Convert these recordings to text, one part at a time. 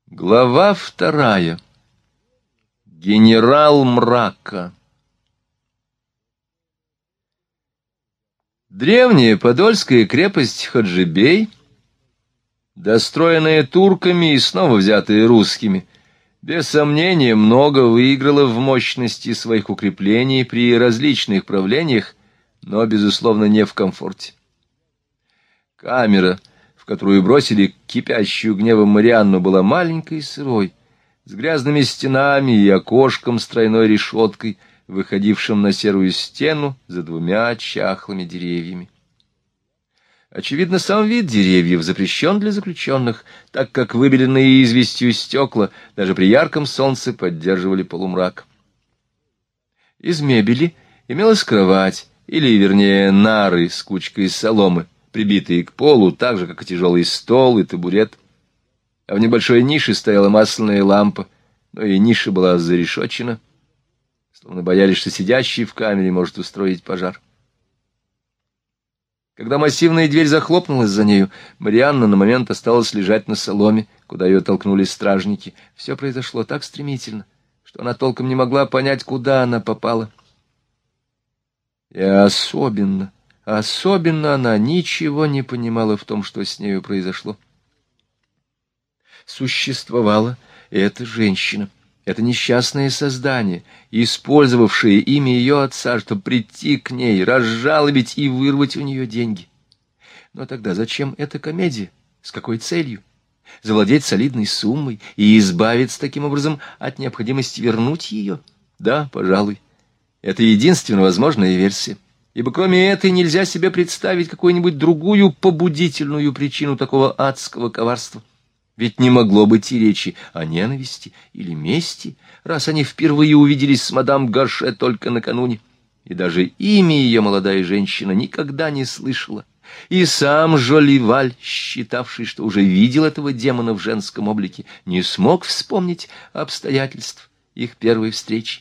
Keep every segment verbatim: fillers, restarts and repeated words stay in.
Глава вторая. Генерал мрака. Древняя подольская крепость Хаджибей, достроенная турками и снова взятая русскими, без сомнения много выиграла в мощности своих укреплений при различных правлениях, но, безусловно, не в комфорте. Камера, в которую бросили кипящую гневом Марианну, была маленькой и сырой, с грязными стенами и окошком с тройной решеткой, выходившим на серую стену за двумя чахлыми деревьями. Очевидно, сам вид деревьев запрещен для заключенных, так как выбеленные известью стекла даже при ярком солнце поддерживали полумрак. Из мебели имелась кровать, или, вернее, нары с кучкой соломы, прибитые к полу, так же, как и тяжелый стол и табурет. А в небольшой нише стояла масляная лампа, но и ниша была зарешочена, словно боялись, что сидящий в камере может устроить пожар. Когда массивная дверь захлопнулась за нею, Марианна на момент осталась лежать на соломе, куда ее толкнули стражники. Все произошло так стремительно, что она толком не могла понять, куда она попала. И особенно, особенно она ничего не понимала в том, что с нею произошло. Существовала эта женщина, это несчастное создание, использовавшее имя ее отца, чтобы прийти к ней, разжалобить и вырвать у нее деньги. Но тогда зачем эта комедия? С какой целью? Завладеть солидной суммой и избавиться таким образом от необходимости вернуть ее? Да, пожалуй. Это единственно возможная версия, ибо кроме этой нельзя себе представить какую-нибудь другую побудительную причину такого адского коварства. Ведь не могло быть и речи о ненависти или мести, раз они впервые увиделись с мадам Гарше только накануне. И даже имя ее молодая женщина никогда не слышала. И сам Жоливаль, считавший, что уже видел этого демона в женском облике, не смог вспомнить обстоятельств их первой встречи.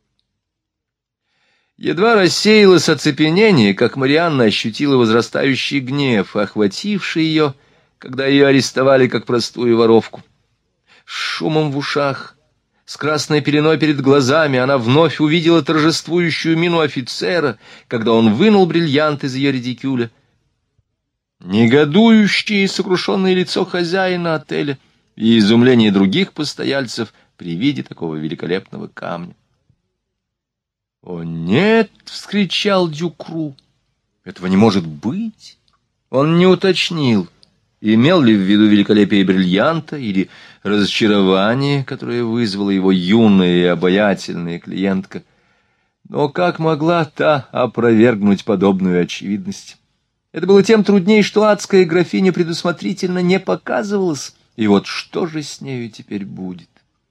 Едва рассеялось оцепенение, как Марианна ощутила возрастающий гнев, охвативший ее, когда ее арестовали как простую воровку. С шумом в ушах, с красной пеленой перед глазами она вновь увидела торжествующую мину офицера, когда он вынул бриллиант из ее редикюля, негодующее и сокрушенное лицо хозяина отеля и изумление других постояльцев при виде такого великолепного камня. «О, нет!» — вскричал Дюкру. «Этого не может быть!» Он не уточнил, имел ли в виду великолепие бриллианта или разочарование, которое вызвала его юная и обаятельная клиентка. Но как могла та опровергнуть подобную очевидность? Это было тем труднее, что адская графиня предусмотрительно не показывалась, и вот что же с нею теперь будет?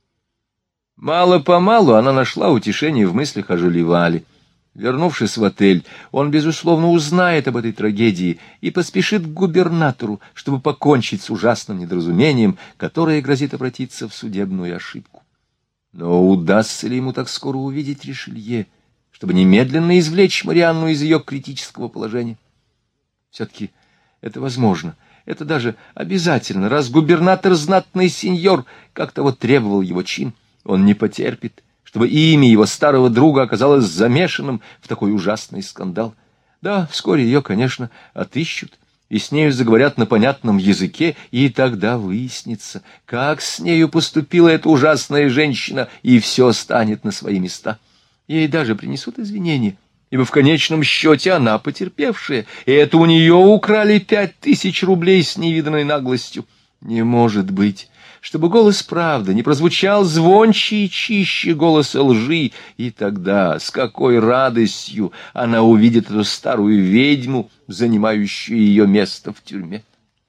Мало-помалу она нашла утешение в мыслях о Жоливале. Вернувшись в отель, он, безусловно, узнает об этой трагедии и поспешит к губернатору, чтобы покончить с ужасным недоразумением, которое грозит обратиться в судебную ошибку. Но удастся ли ему так скоро увидеть Ришелье, чтобы немедленно извлечь Марианну из ее критического положения? Все-таки это возможно, это даже обязательно, раз губернатор знатный сеньор, как того требовал его чин. Он не потерпит, чтобы имя его старого друга оказалось замешанным в такой ужасный скандал. Да, вскоре ее, конечно, отыщут, и с нею заговорят на понятном языке, и тогда выяснится, как с нею поступила эта ужасная женщина, и все станет на свои места. Ей даже принесут извинения, ибо в конечном счете она потерпевшая, и это у нее украли пять тысяч рублей с невиданной наглостью. Не может быть, чтобы голос правды не прозвучал звонче и чище голоса лжи, и тогда с какой радостью она увидит эту старую ведьму, занимающую ее место в тюрьме.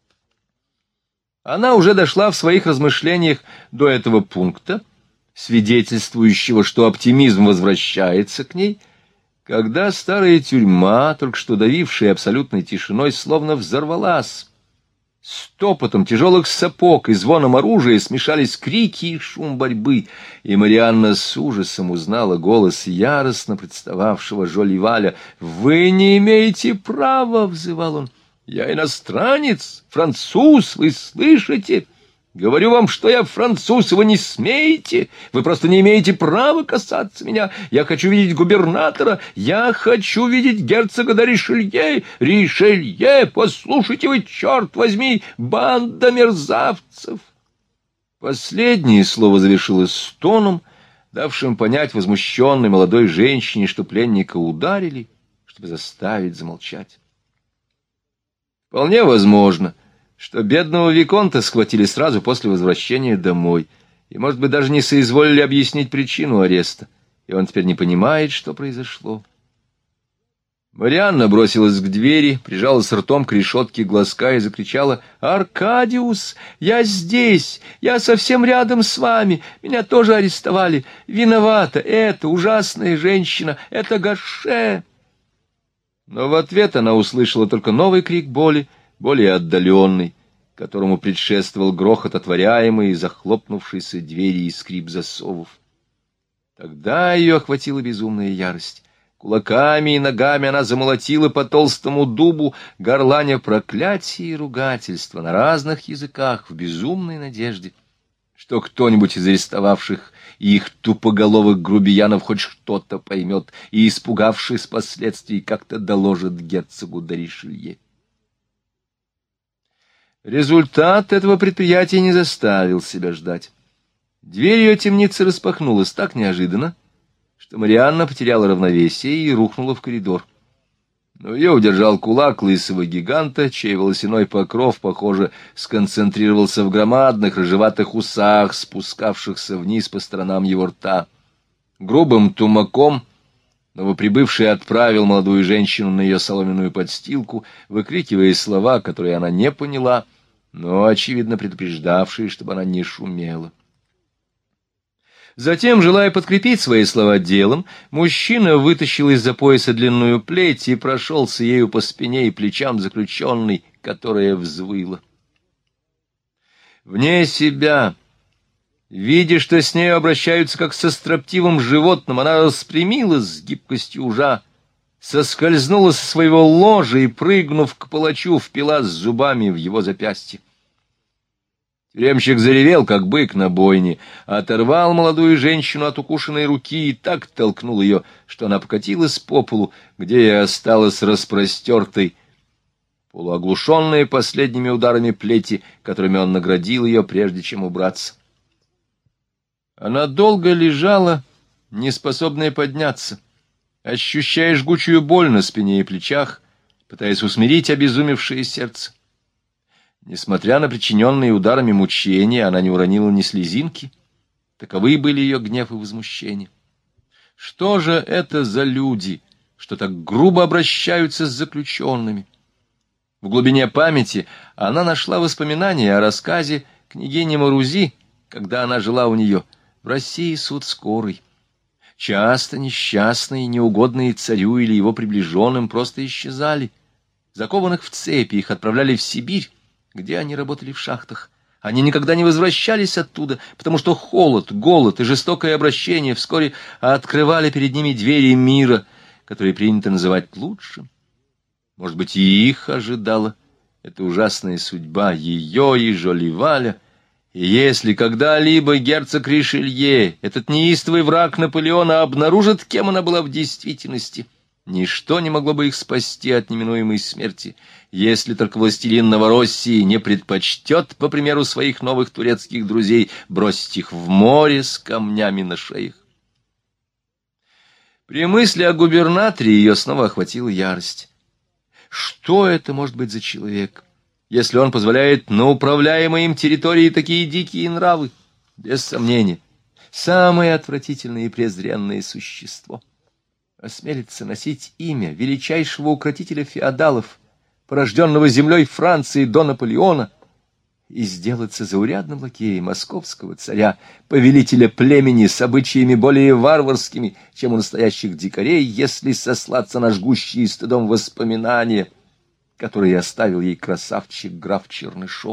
Она уже дошла в своих размышлениях до этого пункта, свидетельствующего, что оптимизм возвращается к ней, когда старая тюрьма, только что давившая абсолютной тишиной, словно взорвалась. С топотом тяжелых сапог и звоном оружия смешались крики и шум борьбы, и Марианна с ужасом узнала голос яростно представавшего Жоливаля. «Вы не имеете права!» — взывал он. «Я иностранец, француз, вы слышите?» Говорю вам, что я француз, и вы не смеете, вы просто не имеете права касаться меня. Я хочу видеть губернатора, я хочу видеть герцога де Ришелье. Ришелье, послушайте вы, черт возьми, банда мерзавцев. Последнее слово завершилось стоном, давшим понять возмущенной молодой женщине, что пленника ударили, чтобы заставить замолчать. Вполне возможно, что бедного виконта схватили сразу после возвращения домой, и, может быть, даже не соизволили объяснить причину ареста, и он теперь не понимает, что произошло. Марианна бросилась к двери, прижалась ртом к решетке глазка и закричала: «Аркадиус, я здесь, я совсем рядом с вами, меня тоже арестовали, виновата эта ужасная женщина, это Гаше». Но в ответ она услышала только новый крик боли, более отдаленный, которому предшествовал грохот отворяемой и захлопнувшейся двери и скрип засовов. Тогда ее охватила безумная ярость. Кулаками и ногами она замолотила по толстому дубу, горланя проклятия и ругательства на разных языках в безумной надежде, что кто-нибудь из арестовавших их тупоголовых грубиянов хоть что-то поймет и, испугавшись последствий, как-то доложит герцогу де Ришелье. Результат этого предприятия не заставил себя ждать. Дверь ее темницы распахнулась так неожиданно, что Марианна потеряла равновесие и рухнула в коридор. Но ее удержал кулак лысого гиганта, чей волосяной покров, похоже, сконцентрировался в громадных рыжеватых усах, спускавшихся вниз по сторонам его рта. Грубым тумаком новоприбывший отправил молодую женщину на ее соломенную подстилку, выкрикивая слова, которые она не поняла, но, очевидно, предупреждавшие, чтобы она не шумела. Затем, желая подкрепить свои слова делом, мужчина вытащил из-за пояса длинную плеть и прошелся ею по спине и плечам заключенной, которая взвыла. Вне себя, видя, что с нею обращаются как со строптивым животным, она распрямилась с гибкостью ужа, соскользнула со своего ложа и, прыгнув к палачу, впилась зубами в его запястье. Тюремщик заревел, как бык на бойне, оторвал молодую женщину от укушенной руки и так толкнул ее, что она покатилась по полу, где и осталась распростертой, полуоглушенная последними ударами плети, которыми он наградил ее, прежде чем убраться. Она долго лежала, неспособная подняться, ощущая жгучую боль на спине и плечах, пытаясь усмирить обезумевшее сердце. Несмотря на причиненные ударами мучения, она не уронила ни слезинки. Таковы были ее гнев и возмущение. Что же это за люди, что так грубо обращаются с заключенными? В глубине памяти она нашла воспоминания о рассказе княгини Марузи, когда она жила у нее. В России суд скорый. Часто несчастные, неугодные царю или его приближенным просто исчезали. Закованных в цепи их отправляли в Сибирь, где они работали в шахтах. Они никогда не возвращались оттуда, потому что холод, голод и жестокое обращение вскоре открывали перед ними двери мира, которые принято называть лучшим. Может быть, и их ожидала эта ужасная судьба, ее и Жолливаля. И если когда-либо герцог Ришелье, этот неистовый враг Наполеона, обнаружит, кем она была в действительности, ничто не могло бы их спасти от неминуемой смерти, если только властелин Новороссии не предпочтет, по примеру своих новых турецких друзей, бросить их в море с камнями на шеях. При мысли о губернаторе ее снова охватила ярость. Что это может быть за человек, если он позволяет на управляемой им территории такие дикие нравы? Без сомнения, самое отвратительное и презренное существо. Осмелится носить имя величайшего укротителя феодалов, порожденного землей Франции до Наполеона, и сделаться заурядным лакеем московского царя, повелителя племени с обычаями более варварскими, чем у настоящих дикарей, если сослаться на жгущие стыдом воспоминания, которые оставил ей красавчик граф Чернышов.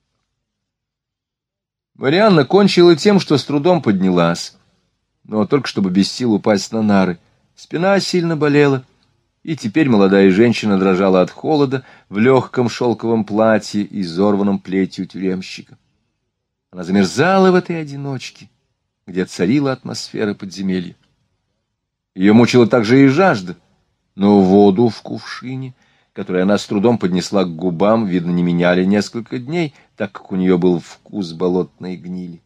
Марианна кончила тем, что с трудом поднялась, но только чтобы без сил упасть на нары. Спина сильно болела, и теперь молодая женщина дрожала от холода в легком шелковом платье, изорванном плетью тюремщика. Она замерзала в этой одиночке, где царила атмосфера подземелья. Ее мучила также и жажда, но воду в кувшине, которую она с трудом поднесла к губам, видно, не меняли несколько дней, так как у нее был вкус болотной гнили.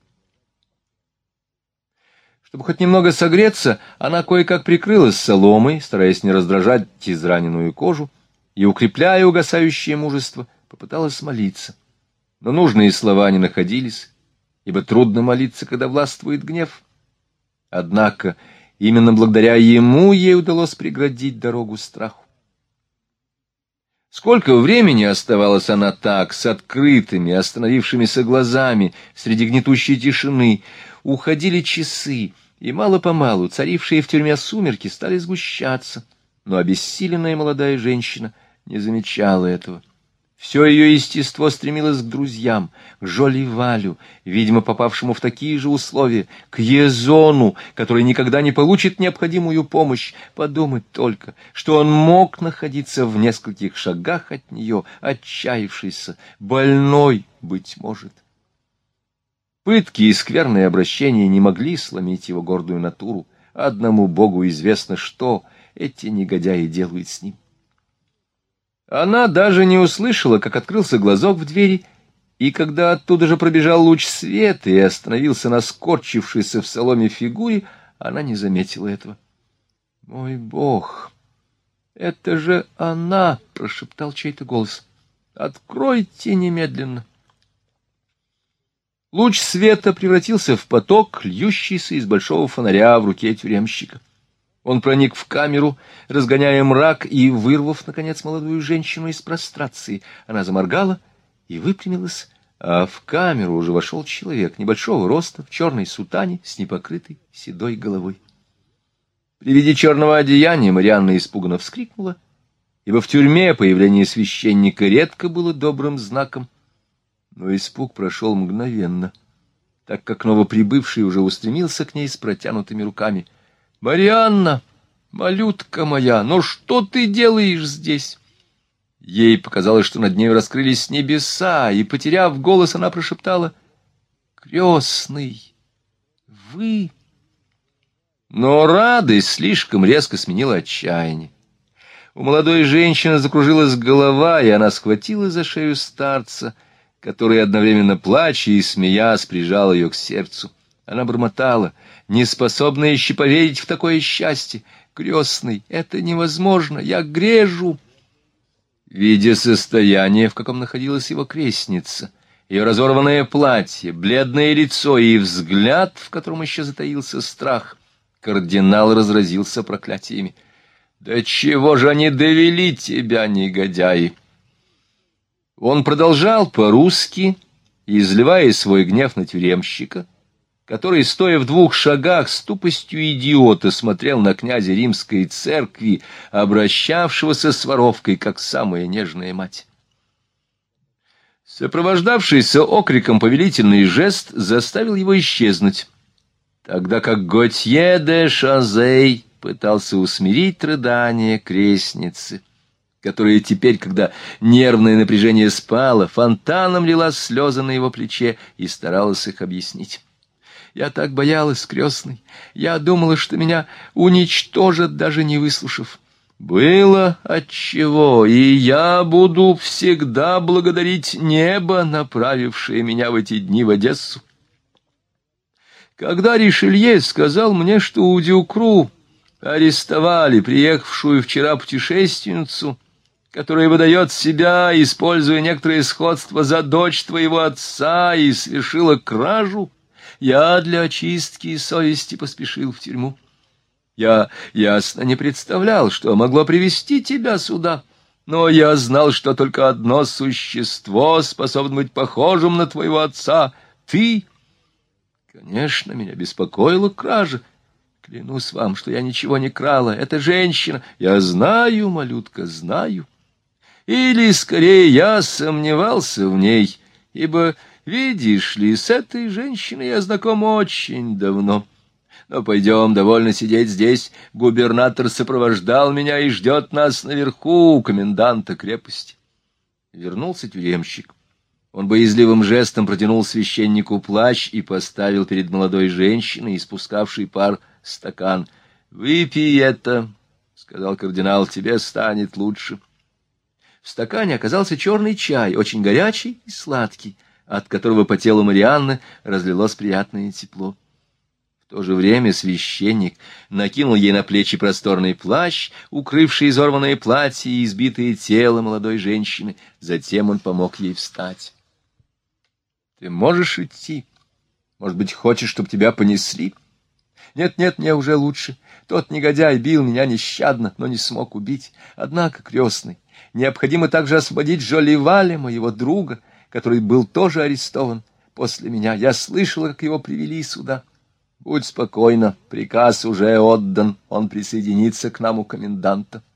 Чтобы хоть немного согреться, она кое-как прикрылась соломой, стараясь не раздражать израненную кожу, и, укрепляя угасающее мужество, попыталась молиться. Но нужные слова не находились, ибо трудно молиться, когда властвует гнев. Однако именно благодаря ему ей удалось преградить дорогу страху. Сколько времени оставалась она так, с открытыми, остановившимися глазами, среди гнетущей тишины, уходили часы, и мало-помалу царившие в тюрьме сумерки стали сгущаться, но обессиленная молодая женщина не замечала этого. Все ее естество стремилось к друзьям, к Жоли Валю, видимо, попавшему в такие же условия, к Езону, который никогда не получит необходимую помощь. Подумать только, что он мог находиться в нескольких шагах от нее, отчаявшийся, больной, быть может. Пытки и скверные обращения не могли сломить его гордую натуру. Одному Богу известно, что эти негодяи делают с ним. Она даже не услышала, как открылся глазок в двери, и когда оттуда же пробежал луч света и остановился на скорчившейся в соломе фигуре, она не заметила этого. — Мой Бог! Это же она! — прошептал чей-то голос. — Откройте немедленно! Луч света превратился в поток, льющийся из большого фонаря в руке тюремщика. Он проник в камеру, разгоняя мрак, и, вырвав, наконец, молодую женщину из прострации, она заморгала и выпрямилась, а в камеру уже вошел человек небольшого роста, в черной сутане, с непокрытой седой головой. При виде черного одеяния Марианна испуганно вскрикнула, ибо в тюрьме появление священника редко было добрым знаком, но испуг прошел мгновенно, так как новоприбывший уже устремился к ней с протянутыми руками. — Марианна, малютка моя, ну что ты делаешь здесь? Ей показалось, что над нею раскрылись небеса, и, потеряв голос, она прошептала: «Крестный, вы...» Но радость слишком резко сменила отчаяние. У молодой женщины закружилась голова, и она схватила за шею старца, который, одновременно плача и смеясь, прижал ее к сердцу. Она бормотала, неспособная еще поверить в такое счастье. «Крестный, это невозможно, я грежу!» Видя состояние, в каком находилась его крестница, ее разорванное платье, бледное лицо и взгляд, в котором еще затаился страх, кардинал разразился проклятиями. «Да чего же они довели тебя, негодяи?» Он продолжал по-русски, изливая свой гнев на тюремщика, который, стоя в двух шагах, с тупостью идиота смотрел на князя римской церкви, обращавшегося с воровкой, как самая нежная мать. Сопровождавшийся окриком повелительный жест заставил его исчезнуть, тогда как Готье де Шазей пытался усмирить рыдания крестницы, которая теперь, когда нервное напряжение спало, фонтаном лила слезы на его плече и старалась их объяснить. «Я так боялась, крестный, я думала, что меня уничтожат, даже не выслушав. Было отчего, и я буду всегда благодарить небо, направившее меня в эти дни в Одессу. Когда Ришелье сказал мне, что у Дюкру арестовали приехавшую вчера путешественницу, которая выдает себя, используя некоторые сходства, за дочь твоего отца, и совершила кражу, я для очистки совести поспешил в тюрьму. Я ясно не представлял, что могло привести тебя сюда, но я знал, что только одно существо способно быть похожим на твоего отца — ты. Конечно, меня беспокоила кража. Клянусь вам, что я ничего не крала. Это женщина. Я знаю, малютка, знаю. Или, скорее, я сомневался в ней, ибо, видишь ли, с этой женщиной я знаком очень давно. Но пойдем, довольно сидеть здесь. Губернатор сопровождал меня и ждет нас наверху у коменданта крепости». Вернулся тюремщик. Он боязливым жестом протянул священнику плащ и поставил перед молодой женщиной, испускавшей пар, стакан. — Выпей это, — сказал кардинал, — тебе станет лучше. В стакане оказался черный чай, очень горячий и сладкий, от которого по телу Марианны разлилось приятное тепло. В то же время священник накинул ей на плечи просторный плащ, укрывший изорванное платье и избитое тело молодой женщины. Затем он помог ей встать. — Ты можешь идти? Может быть, хочешь, чтобы тебя понесли? — Нет, нет, мне уже лучше. Тот негодяй бил меня нещадно, но не смог убить. Однако, крестный, необходимо также освободить Жоливаля, моего друга, который был тоже арестован после меня. Я слышала, как его привели сюда. Будь спокойна, приказ уже отдан, он присоединится к нам у коменданта.